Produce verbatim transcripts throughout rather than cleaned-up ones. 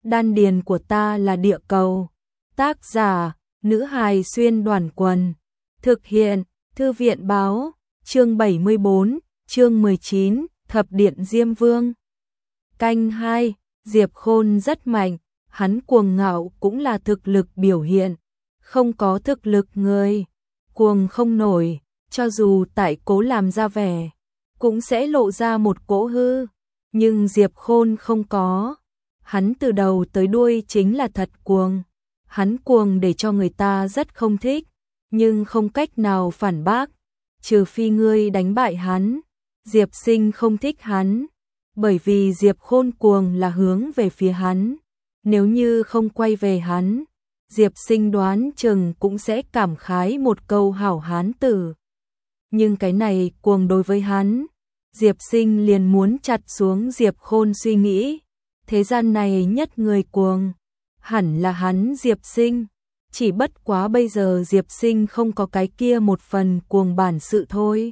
đan điền của ta là địa cầu. Tác giả, nữ hài xuyên đoàn quần. Thực hiện, thư viện báo, chương bảy mươi bốn, chương mười chín, thập điện Diêm Vương. Canh hai, Diệp Khôn rất mạnh, hắn cuồng ngạo cũng là thực lực biểu hiện. Không có thực lực người, cuồng không nổi, cho dù tại cố làm ra vẻ, cũng sẽ lộ ra một cỗ hư. Nhưng Diệp Khôn không có, hắn từ đầu tới đuôi chính là thật cuồng. Hắn cuồng để cho người ta rất không thích, nhưng không cách nào phản bác, trừ phi ngươi đánh bại hắn. Diệp Sinh không thích hắn, bởi vì Diệp Khôn cuồng là hướng về phía hắn. Nếu như không quay về hắn, Diệp Sinh đoán chừng cũng sẽ cảm khái một câu hảo hán tử. Nhưng cái này cuồng đối với hắn, Diệp Sinh liền muốn chặt xuống Diệp Khôn suy nghĩ. Thế gian này nhất người cuồng, hẳn là hắn Diệp Sinh. Chỉ bất quá bây giờ Diệp Sinh không có cái kia một phần cuồng bản sự thôi.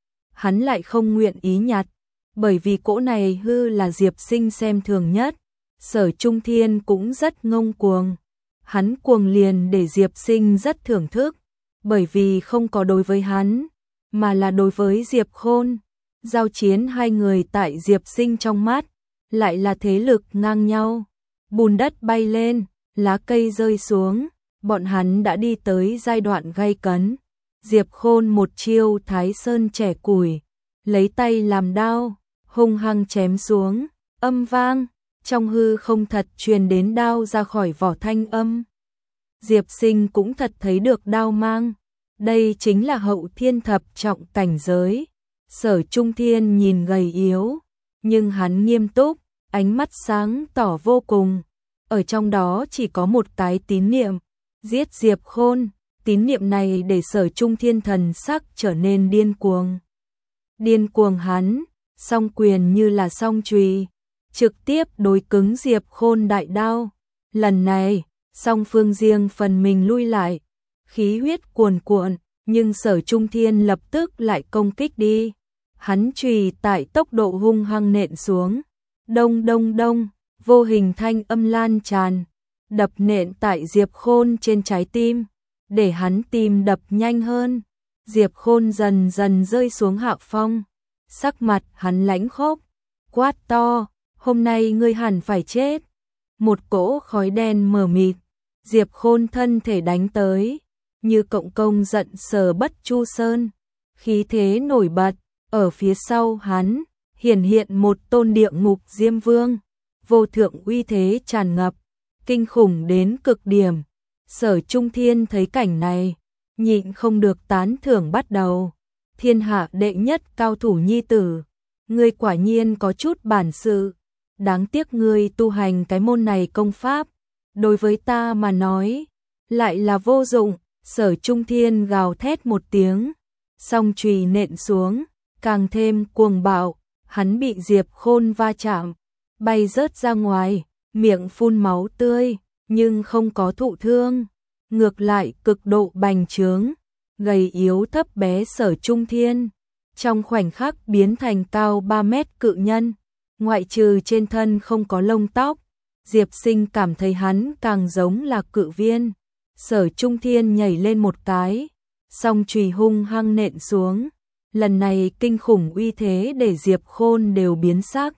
Hắn lại không nguyện ý nhặt, bởi vì cỗ này hư là Diệp Sinh xem thường nhất. Sở Trung Thiên cũng rất ngông cuồng. Hắn cuồng liền để Diệp Sinh rất thưởng thức, bởi vì không có đối với hắn, mà là đối với Diệp Khôn. Giao chiến hai người tại Diệp Sinh trong mắt, lại là thế lực ngang nhau. Bùn đất bay lên, lá cây rơi xuống, bọn hắn đã đi tới giai đoạn gay cấn. Diệp Khôn một chiêu Thái Sơn trẻ củi, lấy tay làm đao, hung hăng chém xuống, âm vang, trong hư không thật truyền đến đao ra khỏi vỏ thanh âm. Diệp Sinh cũng thật thấy được đao mang, đây chính là hậu thiên thập trọng cảnh giới. Sở Trung Thiên nhìn gầy yếu, nhưng hắn nghiêm túc, ánh mắt sáng tỏ vô cùng. Ở trong đó chỉ có một cái tín niệm, giết Diệp Khôn. Tín niệm này để Sở Trung Thiên thần sắc trở nên điên cuồng. Điên cuồng hắn, song quyền như là song chùy, trực tiếp đối cứng Diệp Khôn đại đao. Lần này, song phương riêng phần mình lui lại, khí huyết cuồn cuộn, nhưng Sở Trung Thiên lập tức lại công kích đi. Hắn chùy tại tốc độ hung hăng nện xuống, đông đông đông, vô hình thanh âm lan tràn, đập nện tại Diệp Khôn trên trái tim, để hắn tim đập nhanh hơn. Diệp Khôn dần dần rơi xuống hạ phong, sắc mặt hắn lãnh khốc, quát to, hôm nay ngươi hẳn phải chết. Một cỗ khói đen mờ mịt, Diệp Khôn thân thể đánh tới, như cộng công giận Sở Bất Chu Sơn, khí thế nổi bật. Ở phía sau hắn, hiển hiện một tôn địa ngục Diêm Vương, vô thượng uy thế tràn ngập, kinh khủng đến cực điểm. Sở Trung Thiên thấy cảnh này, nhịn không được tán thưởng bắt đầu. Thiên hạ đệ nhất cao thủ nhi tử, ngươi quả nhiên có chút bản sự. Đáng tiếc ngươi tu hành cái môn này công pháp, đối với ta mà nói, lại là vô dụng. Sở Trung Thiên gào thét một tiếng, song chùy nện xuống, càng thêm cuồng bạo. Hắn bị Diệp Khôn va chạm, bay rớt ra ngoài, miệng phun máu tươi, nhưng không có thụ thương, ngược lại cực độ bành trướng, gầy yếu thấp bé Sở Trung Thiên, trong khoảnh khắc biến thành cao ba mét cự nhân, ngoại trừ trên thân không có lông tóc. Diệp Sinh cảm thấy hắn càng giống là cự viên. Sở Trung Thiên nhảy lên một cái, song chùy hung hăng nện xuống. Lần này kinh khủng uy thế để Diệp Khôn đều biến sắc,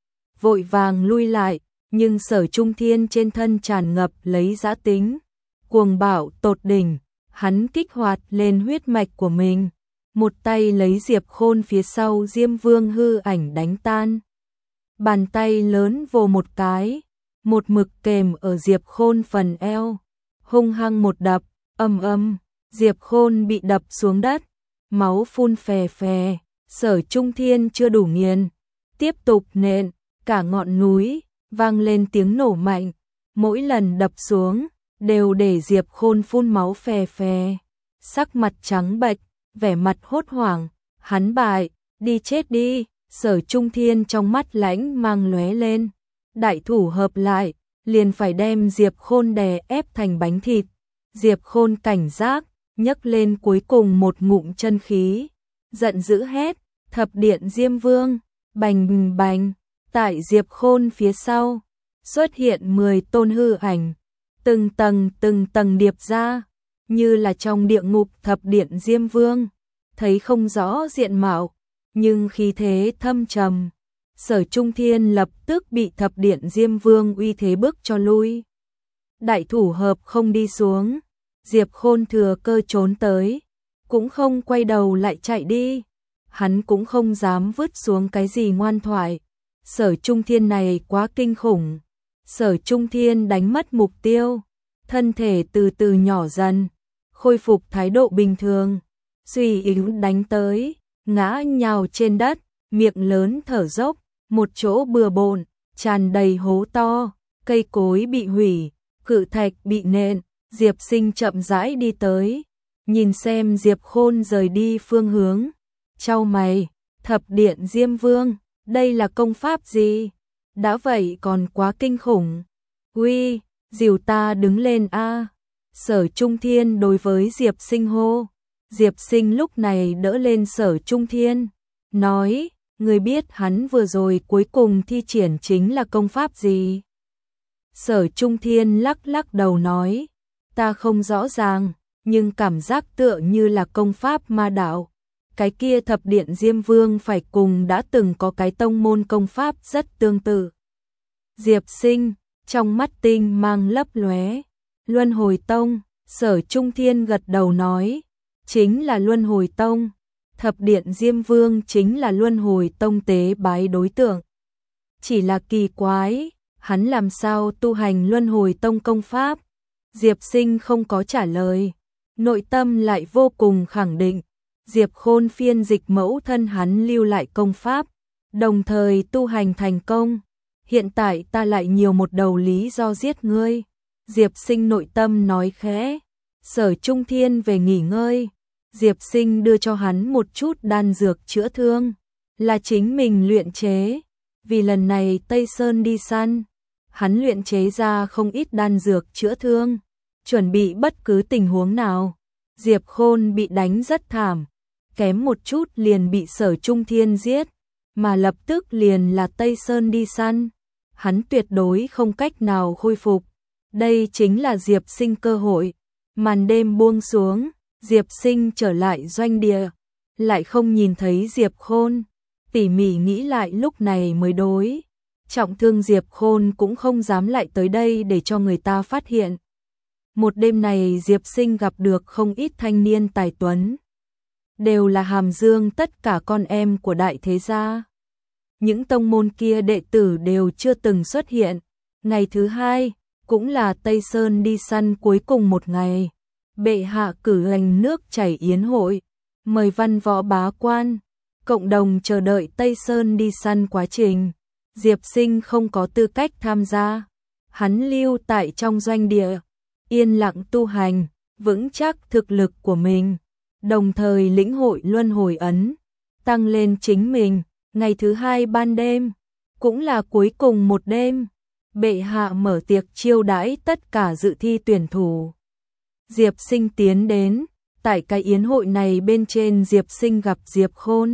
vội vàng lui lại, nhưng Sở Trung Thiên trên thân tràn ngập lấy dã tính, cuồng bạo tột đỉnh. Hắn kích hoạt lên huyết mạch của mình, một tay lấy Diệp Khôn phía sau Diêm Vương hư ảnh đánh tan. Bàn tay lớn vồ một cái, một mực kềm ở Diệp Khôn phần eo, hung hăng một đập, ầm ầm, Diệp Khôn bị đập xuống đất, máu phun phè phè. Sở Trung Thiên chưa đủ nghiền, tiếp tục nện, cả ngọn núi vang lên tiếng nổ mạnh, mỗi lần đập xuống đều để Diệp Khôn phun máu phè phè, sắc mặt trắng bệch, vẻ mặt hốt hoảng. Hắn bại, đi chết đi. Sở Trung Thiên trong mắt lãnh mang lóe lên, đại thủ hợp lại, liền phải đem Diệp Khôn đè ép thành bánh thịt. Diệp Khôn cảnh giác, nhấc lên cuối cùng một ngụm chân khí, giận dữ hét, thập điện Diêm Vương, bành bành, tại Diệp Khôn phía sau, xuất hiện mười tôn hư ảnh, từng tầng từng tầng điệp ra, như là trong địa ngục thập điện Diêm Vương, thấy không rõ diện mạo, nhưng khí thế thâm trầm. Sở Trung Thiên lập tức bị thập điện Diêm Vương uy thế bức cho lui. Đại thủ hợp không đi xuống, Diệp Khôn thừa cơ trốn tới, cũng không quay đầu lại chạy đi. Hắn cũng không dám vứt xuống cái gì ngoan thoại. Sở Trung Thiên này quá kinh khủng. Sở Trung Thiên đánh mất mục tiêu, thân thể từ từ nhỏ dần, khôi phục thái độ bình thường, suy yếu đánh tới, ngã nhào trên đất, miệng lớn thở dốc, một chỗ bừa bộn, tràn đầy hố to, cây cối bị hủy, cự thạch bị nện. Diệp Sinh chậm rãi đi tới, nhìn xem Diệp Khôn rời đi phương hướng, chau mày, thập điện Diêm Vương, đây là công pháp gì? Đã vậy còn quá kinh khủng. Uy, dìu ta đứng lên a. Sở Trung Thiên đối với Diệp Sinh hô. Diệp Sinh lúc này đỡ lên Sở Trung Thiên, nói, người biết hắn vừa rồi cuối cùng thi triển chính là công pháp gì? Sở Trung Thiên lắc lắc đầu nói, ta không rõ ràng, nhưng cảm giác tựa như là công pháp ma đạo. Cái kia thập điện Diêm Vương phải cùng đã từng có cái tông môn công pháp rất tương tự. Diệp Sinh, trong mắt tinh mang lấp lóe, Luân Hồi Tông. Sở Trung Thiên gật đầu nói, chính là Luân Hồi Tông. Thập điện Diêm Vương chính là Luân Hồi Tông tế bái đối tượng. Chỉ là kỳ quái, hắn làm sao tu hành Luân Hồi Tông công pháp? Diệp Sinh không có trả lời, nội tâm lại vô cùng khẳng định. Diệp Khôn phiên dịch mẫu thân hắn lưu lại công pháp, đồng thời tu hành thành công. Hiện tại ta lại nhiều một đầu lý do giết ngươi. Diệp Sinh nội tâm nói khẽ. Sở Trung Thiên về nghỉ ngơi. Diệp Sinh đưa cho hắn một chút đan dược chữa thương, là chính mình luyện chế. Vì lần này Tây Sơn đi săn, hắn luyện chế ra không ít đan dược chữa thương, chuẩn bị bất cứ tình huống nào. Diệp Khôn bị đánh rất thảm, kém một chút liền bị Sở Trung Thiên giết, mà lập tức liền là Tây Sơn đi săn. Hắn tuyệt đối không cách nào khôi phục. Đây chính là Diệp Sinh cơ hội. Màn đêm buông xuống, Diệp Sinh trở lại doanh địa, lại không nhìn thấy Diệp Khôn. Tỉ mỉ nghĩ lại lúc này mới đối. Trọng thương Diệp Khôn cũng không dám lại tới đây để cho người ta phát hiện. Một đêm này Diệp Sinh gặp được không ít thanh niên tài tuấn. Đều là hàm dương tất cả con em của đại thế gia. Những tông môn kia đệ tử đều chưa từng xuất hiện. Ngày thứ hai, cũng là Tây Sơn đi săn cuối cùng một ngày. Bệ hạ cử hành nước chảy yến hội, mời văn võ bá quan, cộng đồng chờ đợi Tây Sơn đi săn quá trình. Diệp Sinh không có tư cách tham gia. Hắn lưu tại trong doanh địa, yên lặng tu hành, vững chắc thực lực của mình, đồng thời lĩnh hội luân hồi ấn, tăng lên chính mình. Ngày thứ hai ban đêm, cũng là cuối cùng một đêm, bệ hạ mở tiệc chiêu đãi tất cả dự thi tuyển thủ. Diệp Sinh tiến đến, tại cái yến hội này bên trên Diệp Sinh gặp Diệp Khôn.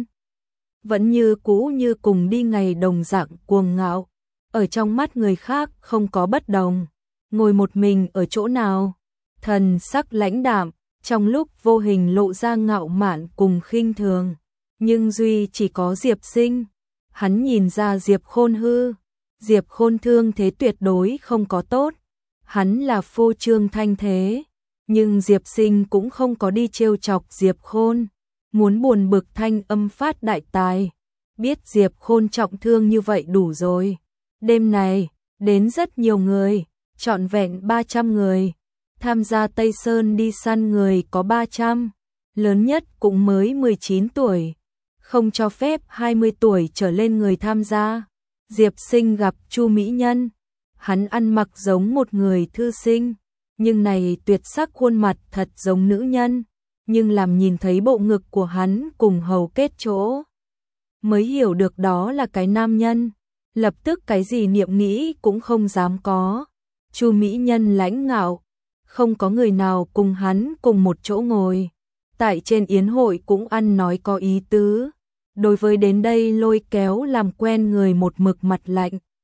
Vẫn như cũ như cùng đi ngày đồng dạng cuồng ngạo, ở trong mắt người khác không có bất đồng. Ngồi một mình ở chỗ nào, thần sắc lãnh đạm, trong lúc vô hình lộ ra ngạo mạn cùng khinh thường. Nhưng duy chỉ có Diệp Sinh, hắn nhìn ra Diệp Khôn hư. Diệp Khôn thương thế tuyệt đối không có tốt, hắn là phô trương thanh thế, nhưng Diệp Sinh cũng không có đi trêu chọc Diệp Khôn, muốn buồn bực thanh âm phát đại tài, biết Diệp Khôn trọng thương như vậy đủ rồi. Đêm này, đến rất nhiều người, trọn vẹn ba trăm người, tham gia Tây Sơn đi săn người có ba trăm, lớn nhất cũng mới mười chín tuổi. Không cho phép hai mươi tuổi trở lên người tham gia. Diệp Sinh gặp Chu Mỹ Nhân, hắn ăn mặc giống một người thư sinh, nhưng này tuyệt sắc khuôn mặt thật giống nữ nhân, nhưng làm nhìn thấy bộ ngực của hắn cùng hầu kết chỗ, mới hiểu được đó là cái nam nhân, lập tức cái gì niệm nghĩ cũng không dám có. Chu Mỹ Nhân lãnh ngạo, không có người nào cùng hắn cùng một chỗ ngồi, tại trên yến hội cũng ăn nói có ý tứ. Đối với đến đây lôi kéo làm quen người một mực mặt lạnh.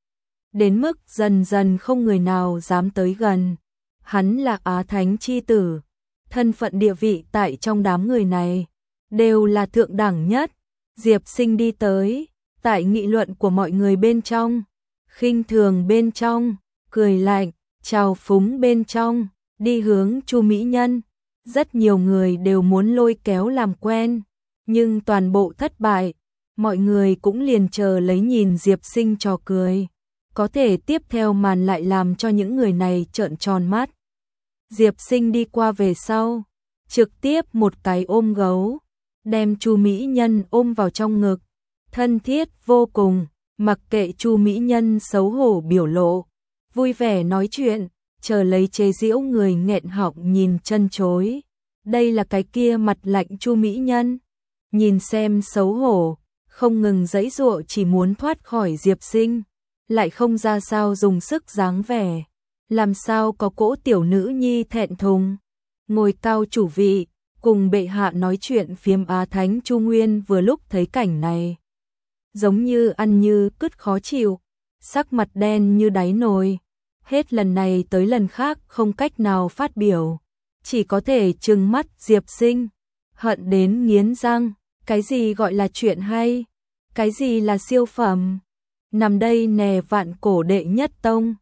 đến mức dần dần không người nào dám tới gần. Hắn là Á Thánh chi tử, thân phận địa vị tại trong đám người này đều là thượng đẳng nhất. Diệp Sinh đi tới, tại nghị luận của mọi người bên trong, khinh thường bên trong, cười lạnh, trào phúng bên trong, đi hướng Chu Mỹ Nhân. Rất nhiều người đều muốn lôi kéo làm quen, nhưng toàn bộ thất bại. Mọi người cũng liền chờ lấy nhìn Diệp Sinh trò cười. Có thể tiếp theo màn lại làm cho những người này trợn tròn mắt. Diệp Sinh đi qua về sau, trực tiếp một cái ôm gấu, đem Chu Mỹ Nhân ôm vào trong ngực, thân thiết vô cùng, mặc kệ Chu Mỹ Nhân xấu hổ biểu lộ, vui vẻ nói chuyện, chờ lấy chế giễu người nghẹn họng nhìn chân chối. Đây là cái kia mặt lạnh Chu Mỹ Nhân, nhìn xem xấu hổ, không ngừng giãy giụa chỉ muốn thoát khỏi Diệp Sinh, lại không ra sao dùng sức dáng vẻ, làm sao có cỗ tiểu nữ nhi thẹn thùng. Ngồi cao chủ vị, cùng bệ hạ nói chuyện phiếm Á Thánh Chu Nguyên vừa lúc thấy cảnh này, giống như ăn như cứt khó chịu, sắc mặt đen như đáy nồi, hết lần này tới lần khác không cách nào phát biểu, chỉ có thể trừng mắt Diệp Sinh, hận đến nghiến răng. Cái gì gọi là chuyện hay? Cái gì là siêu phẩm? Nằm đây nè vạn cổ đệ nhất tông,